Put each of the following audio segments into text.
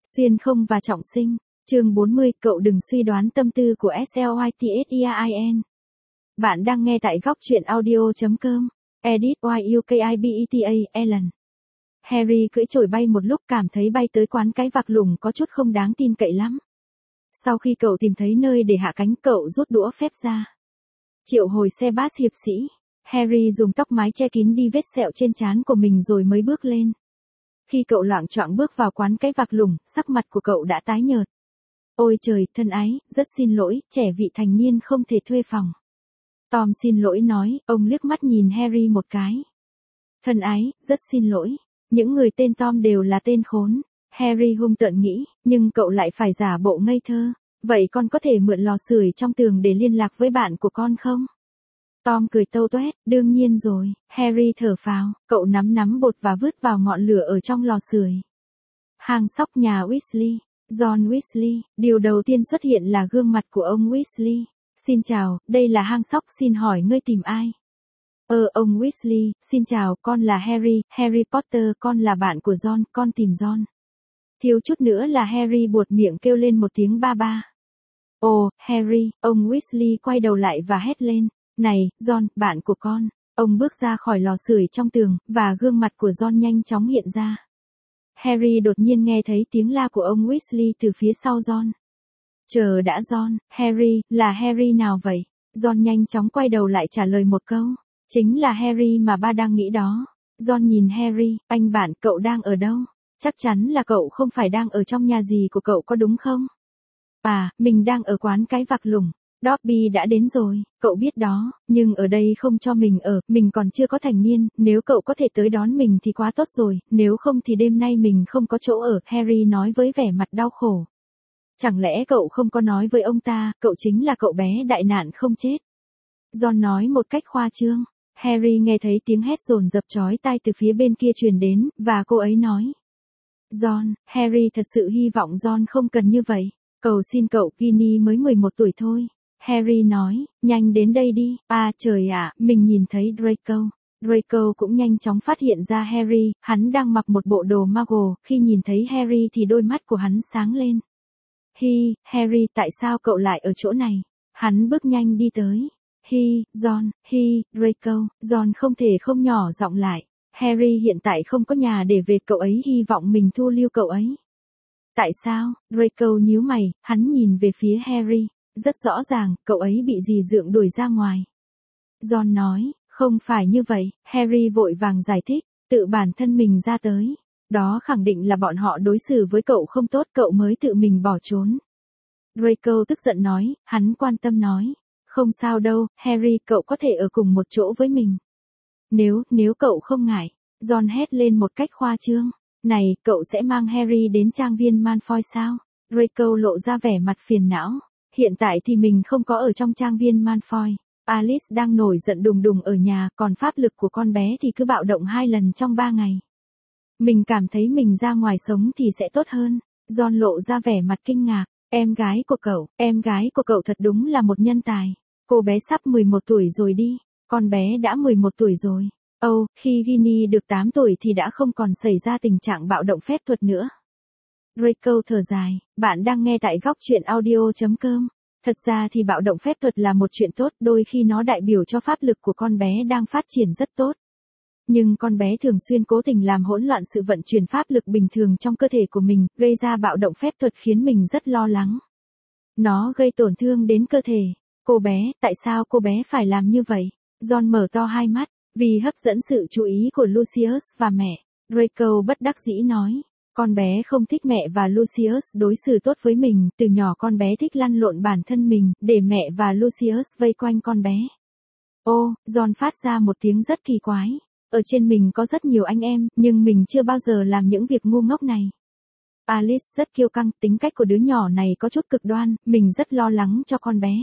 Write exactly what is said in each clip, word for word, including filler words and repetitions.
Xuyên không và trọng sinh. Chương bốn mươi, cậu đừng suy đoán tâm tư của Slytherin. Bạn đang nghe tại góc truyện audio chấm com. Edit Yukibeta, Ellen. Harry cưỡi chổi bay một lúc, cảm thấy bay tới quán cái vạc lủng có chút không đáng tin cậy lắm. Sau khi cậu tìm thấy nơi để hạ cánh, cậu rút đũa phép ra. Triệu hồi xe bus hiệp sĩ. Harry dùng tóc mái che kín đi vết sẹo trên trán của mình rồi mới bước lên. Khi cậu loạng choạng bước vào quán cái vạc lủng, sắc mặt của cậu đã tái nhợt. Ôi trời, thân ái, rất xin lỗi, trẻ vị thành niên không thể thuê phòng. Tom xin lỗi nói, ông liếc mắt nhìn Harry một cái. Thân ái, rất xin lỗi. Những người tên Tom đều là tên khốn. Harry hung tợn nghĩ, nhưng cậu lại phải giả bộ ngây thơ. Vậy con có thể mượn lò sưởi trong tường để liên lạc với bạn của con không? Tom cười tâu toét, đương nhiên rồi. Harry thở phào, cậu nắm nắm bột và vứt vào ngọn lửa ở trong lò sưởi. Hang sóc nhà Weasley. John Weasley, điều đầu tiên xuất hiện là gương mặt của ông Weasley. Xin chào, đây là hang sóc, xin hỏi ngươi tìm ai? Ờ, ông Weasley, xin chào, con là Harry, Harry Potter, con là bạn của John, con tìm John. Thiếu chút nữa là Harry buột miệng kêu lên một tiếng ba ba. Ồ, Harry, ông Weasley quay đầu lại và hét lên. Này, John, bạn của con. Ông bước ra khỏi lò sưởi trong tường, và gương mặt của John nhanh chóng hiện ra. Harry đột nhiên nghe thấy tiếng la của ông Weasley từ phía sau John. Chờ đã John, Harry, là Harry nào vậy? John nhanh chóng quay đầu lại trả lời một câu. Chính là Harry mà ba đang nghĩ đó. John nhìn Harry, anh bạn, cậu đang ở đâu? Chắc chắn là cậu không phải đang ở trong nhà gì của cậu có đúng không? À, mình đang ở quán cái vạc lủng. Dobby đã đến rồi, cậu biết đó, nhưng ở đây không cho mình ở, mình còn chưa có thành niên, nếu cậu có thể tới đón mình thì quá tốt rồi, nếu không thì đêm nay mình không có chỗ ở, Harry nói với vẻ mặt đau khổ. Chẳng lẽ cậu không có nói với ông ta, cậu chính là cậu bé đại nạn không chết? John nói một cách khoa trương. Harry nghe thấy tiếng hét dồn dập chói tai từ phía bên kia truyền đến, và cô ấy nói. John, Harry thật sự hy vọng John không cần như vậy. Cầu xin cậu, Ginny mới mười một tuổi thôi. Harry nói, nhanh đến đây đi. À trời ạ, mình nhìn thấy Draco. Draco cũng nhanh chóng phát hiện ra Harry, hắn đang mặc một bộ đồ Muggle, khi nhìn thấy Harry thì đôi mắt của hắn sáng lên. Hi, Harry, tại sao cậu lại ở chỗ này? Hắn bước nhanh đi tới. Hi, John, hi, Draco, John không thể không nhỏ giọng lại. Harry hiện tại không có nhà để về, cậu ấy hy vọng mình thu lưu cậu ấy. Tại sao? Draco nhíu mày, hắn nhìn về phía Harry. Rất rõ ràng, cậu ấy bị dì dượng đuổi ra ngoài. John nói, không phải như vậy, Harry vội vàng giải thích, tự bản thân mình ra tới. Đó khẳng định là bọn họ đối xử với cậu không tốt, cậu mới tự mình bỏ trốn. Draco tức giận nói, hắn quan tâm nói, không sao đâu, Harry, cậu có thể ở cùng một chỗ với mình. Nếu, nếu cậu không ngại, John hét lên một cách khoa trương. Này, cậu sẽ mang Harry đến trang viên Malfoy sao? Draco lộ ra vẻ mặt phiền não. Hiện tại thì mình không có ở trong trang viên Malfoy. Alice đang nổi giận đùng đùng ở nhà, còn pháp lực của con bé thì cứ bạo động hai lần trong ba ngày. Mình cảm thấy mình ra ngoài sống thì sẽ tốt hơn. John lộ ra vẻ mặt kinh ngạc. Em gái của cậu, em gái của cậu thật đúng là một nhân tài. Cô bé sắp mười một tuổi rồi đi. Con bé đã mười một tuổi rồi. Ồ, oh, khi Ginny được tám tuổi thì đã không còn xảy ra tình trạng bạo động phép thuật nữa. Draco thở dài, bạn đang nghe tại góc truyện audio chấm com. Thật ra thì bạo động phép thuật là một chuyện tốt, đôi khi nó đại biểu cho pháp lực của con bé đang phát triển rất tốt. Nhưng con bé thường xuyên cố tình làm hỗn loạn sự vận chuyển pháp lực bình thường trong cơ thể của mình, gây ra bạo động phép thuật khiến mình rất lo lắng. Nó gây tổn thương đến cơ thể. Cô bé, tại sao cô bé phải làm như vậy? John mở to hai mắt, vì hấp dẫn sự chú ý của Lucius và mẹ. Draco bất đắc dĩ nói. Con bé không thích mẹ và Lucius đối xử tốt với mình, từ nhỏ con bé thích lăn lộn bản thân mình, để mẹ và Lucius vây quanh con bé. Ô, John phát ra một tiếng rất kỳ quái. Ở trên mình có rất nhiều anh em, nhưng mình chưa bao giờ làm những việc ngu ngốc này. Alice rất kiêu căng, tính cách của đứa nhỏ này có chút cực đoan, mình rất lo lắng cho con bé.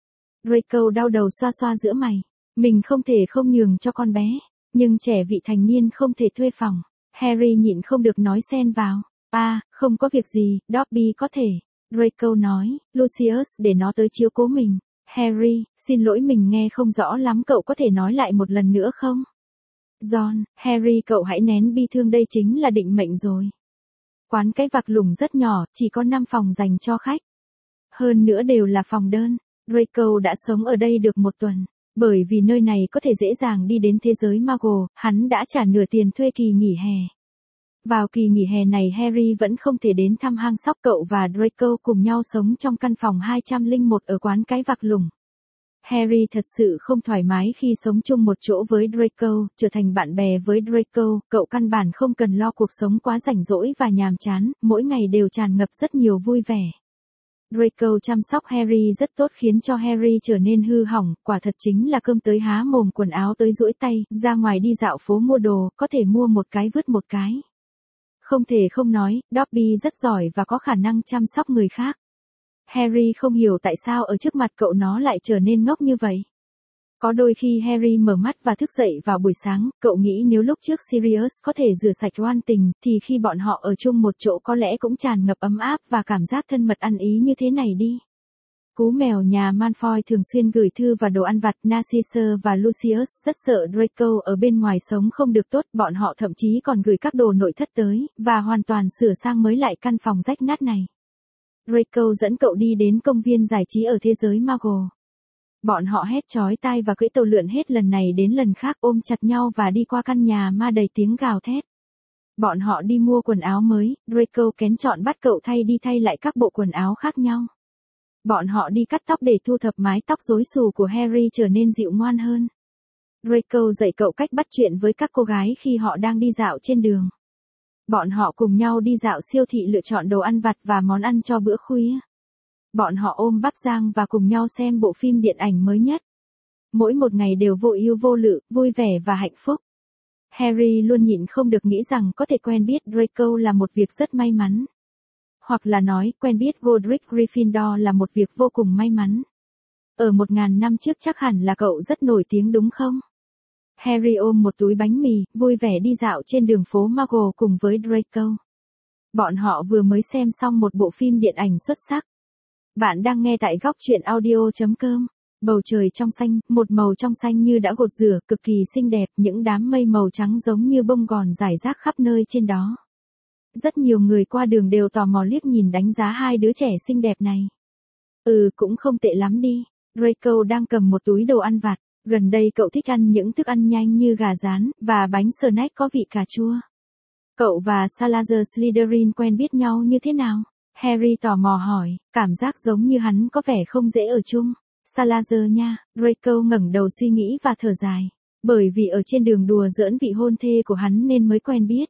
Draco đau đầu xoa xoa giữa mày. Mình không thể không nhường cho con bé, nhưng trẻ vị thành niên không thể thuê phòng. Harry nhịn không được nói xen vào. À, không có việc gì, Dobby có thể. Draco nói, Lucius để nó tới chiếu cố mình. Harry, xin lỗi mình nghe không rõ lắm, cậu có thể nói lại một lần nữa không? John, Harry cậu hãy nén bi thương, đây chính là định mệnh rồi. Quán cái vạc lủng rất nhỏ, chỉ có năm phòng dành cho khách. Hơn nữa đều là phòng đơn. Draco đã sống ở đây được một tuần. Bởi vì nơi này có thể dễ dàng đi đến thế giới Muggle, hắn đã trả nửa tiền thuê kỳ nghỉ hè. Vào kỳ nghỉ hè này Harry vẫn không thể đến thăm hang sóc, cậu và Draco cùng nhau sống trong căn phòng hai không không một ở quán cái vạc lủng. Harry thật sự không thoải mái khi sống chung một chỗ với Draco, trở thành bạn bè với Draco, cậu căn bản không cần lo cuộc sống quá rảnh rỗi và nhàm chán, mỗi ngày đều tràn ngập rất nhiều vui vẻ. Draco chăm sóc Harry rất tốt khiến cho Harry trở nên hư hỏng, quả thật chính là cơm tới há mồm quần áo tới duỗi tay, ra ngoài đi dạo phố mua đồ, có thể mua một cái vứt một cái. Không thể không nói, Dobby rất giỏi và có khả năng chăm sóc người khác. Harry không hiểu tại sao ở trước mặt cậu nó lại trở nên ngốc như vậy. Có đôi khi Harry mở mắt và thức dậy vào buổi sáng, cậu nghĩ nếu lúc trước Sirius có thể rửa sạch oan tình, thì khi bọn họ ở chung một chỗ có lẽ cũng tràn ngập ấm áp và cảm giác thân mật ăn ý như thế này đi. Cú mèo nhà Malfoy thường xuyên gửi thư và đồ ăn vặt. Narcissa và Lucius rất sợ Draco ở bên ngoài sống không được tốt, bọn họ thậm chí còn gửi các đồ nội thất tới, và hoàn toàn sửa sang mới lại căn phòng rách nát này. Draco dẫn cậu đi đến công viên giải trí ở thế giới Muggle. Bọn họ hét chói tai và cưỡi tàu lượn hết lần này đến lần khác, ôm chặt nhau và đi qua căn nhà ma đầy tiếng gào thét. Bọn họ đi mua quần áo mới, Draco kén chọn bắt cậu thay đi thay lại các bộ quần áo khác nhau. Bọn họ đi cắt tóc để thu thập mái tóc rối xù của Harry trở nên dịu ngoan hơn. Draco dạy cậu cách bắt chuyện với các cô gái khi họ đang đi dạo trên đường. Bọn họ cùng nhau đi dạo siêu thị lựa chọn đồ ăn vặt và món ăn cho bữa khuya. Bọn họ ôm bắp rang và cùng nhau xem bộ phim điện ảnh mới nhất. Mỗi một ngày đều vô ưu vô lự, vui vẻ và hạnh phúc. Harry luôn nhịn không được nghĩ rằng có thể quen biết Draco là một việc rất may mắn. Hoặc là nói, quen biết Godric Gryffindor là một việc vô cùng may mắn. Ở một ngàn năm trước chắc hẳn là cậu rất nổi tiếng đúng không? Harry ôm một túi bánh mì, vui vẻ đi dạo trên đường phố Muggle cùng với Draco. Bọn họ vừa mới xem xong một bộ phim điện ảnh xuất sắc. Bạn đang nghe tại góc truyện audio chấm com. Bầu trời trong xanh, một màu trong xanh như đã gột rửa, cực kỳ xinh đẹp, những đám mây màu trắng giống như bông gòn rải rác khắp nơi trên đó. Rất nhiều người qua đường đều tò mò liếc nhìn đánh giá hai đứa trẻ xinh đẹp này. Ừ, cũng không tệ lắm đi. Draco đang cầm một túi đồ ăn vặt. Gần đây cậu thích ăn những thức ăn nhanh như gà rán, và bánh snack có vị cà chua. Cậu và Salazar Slytherin quen biết nhau như thế nào? Harry tò mò hỏi, cảm giác giống như hắn có vẻ không dễ ở chung. Salazar nha, Draco ngẩng đầu suy nghĩ và thở dài. Bởi vì ở trên đường đùa giỡn vị hôn thê của hắn nên mới quen biết.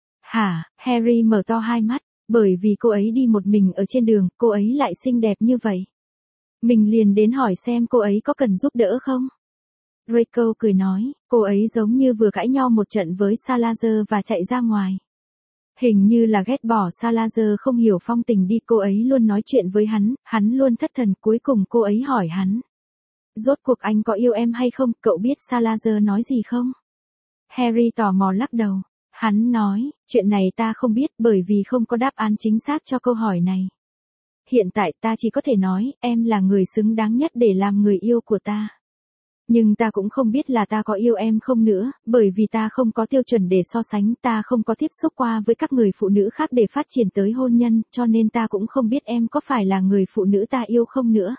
Hả? Harry mở to hai mắt, bởi vì cô ấy đi một mình ở trên đường, cô ấy lại xinh đẹp như vậy. Mình liền đến hỏi xem cô ấy có cần giúp đỡ không? Draco cười nói, cô ấy giống như vừa cãi nhau một trận với Salazar và chạy ra ngoài. Hình như là ghét bỏ Salazar không hiểu phong tình đi, cô ấy luôn nói chuyện với hắn, hắn luôn thất thần, cuối cùng cô ấy hỏi hắn. Rốt cuộc anh có yêu em hay không, cậu biết Salazar nói gì không? Harry tò mò lắc đầu. Hắn nói, chuyện này ta không biết bởi vì không có đáp án chính xác cho câu hỏi này. Hiện tại ta chỉ có thể nói, em là người xứng đáng nhất để làm người yêu của ta. Nhưng ta cũng không biết là ta có yêu em không nữa, bởi vì ta không có tiêu chuẩn để so sánh, ta không có tiếp xúc qua với các người phụ nữ khác để phát triển tới hôn nhân, cho nên ta cũng không biết em có phải là người phụ nữ ta yêu không nữa.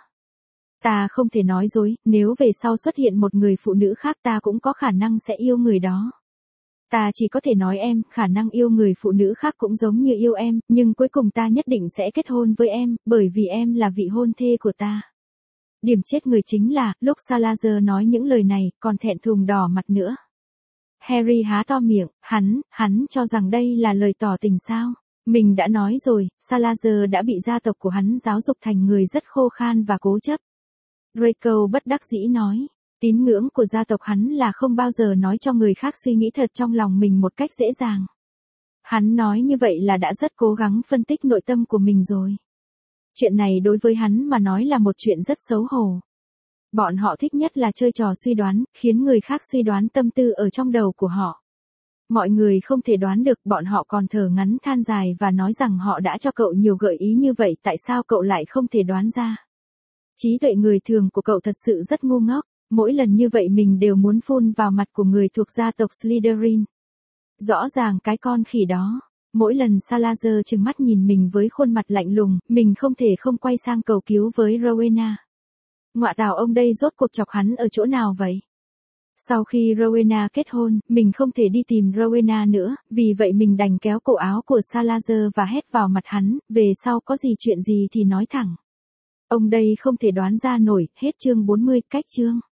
Ta không thể nói dối, nếu về sau xuất hiện một người phụ nữ khác ta cũng có khả năng sẽ yêu người đó. Ta chỉ có thể nói em, khả năng yêu người phụ nữ khác cũng giống như yêu em, nhưng cuối cùng ta nhất định sẽ kết hôn với em, bởi vì em là vị hôn thê của ta. Điểm chết người chính là, lúc Salazar nói những lời này, còn thẹn thùng đỏ mặt nữa. Harry há to miệng, hắn, hắn cho rằng đây là lời tỏ tình sao? Mình đã nói rồi, Salazar đã bị gia tộc của hắn giáo dục thành người rất khô khan và cố chấp. Draco bất đắc dĩ nói, tín ngưỡng của gia tộc hắn là không bao giờ nói cho người khác suy nghĩ thật trong lòng mình một cách dễ dàng. Hắn nói như vậy là đã rất cố gắng phân tích nội tâm của mình rồi. Chuyện này đối với hắn mà nói là một chuyện rất xấu hổ. Bọn họ thích nhất là chơi trò suy đoán, khiến người khác suy đoán tâm tư ở trong đầu của họ. Mọi người không thể đoán được, bọn họ còn thở ngắn than dài và nói rằng họ đã cho cậu nhiều gợi ý như vậy, tại sao cậu lại không thể đoán ra. Trí tuệ người thường của cậu thật sự rất ngu ngốc, mỗi lần như vậy mình đều muốn phun vào mặt của người thuộc gia tộc Slytherin. Rõ ràng cái con khỉ đó. Mỗi lần Salazar trừng mắt nhìn mình với khuôn mặt lạnh lùng, mình không thể không quay sang cầu cứu với Rowena. Ngọa tào ông đây rốt cuộc chọc hắn ở chỗ nào vậy? Sau khi Rowena kết hôn, mình không thể đi tìm Rowena nữa, vì vậy mình đành kéo cổ áo của Salazar và hét vào mặt hắn, về sau có gì chuyện gì thì nói thẳng. Ông đây không thể đoán ra nổi, hết chương bốn mươi, cách chương.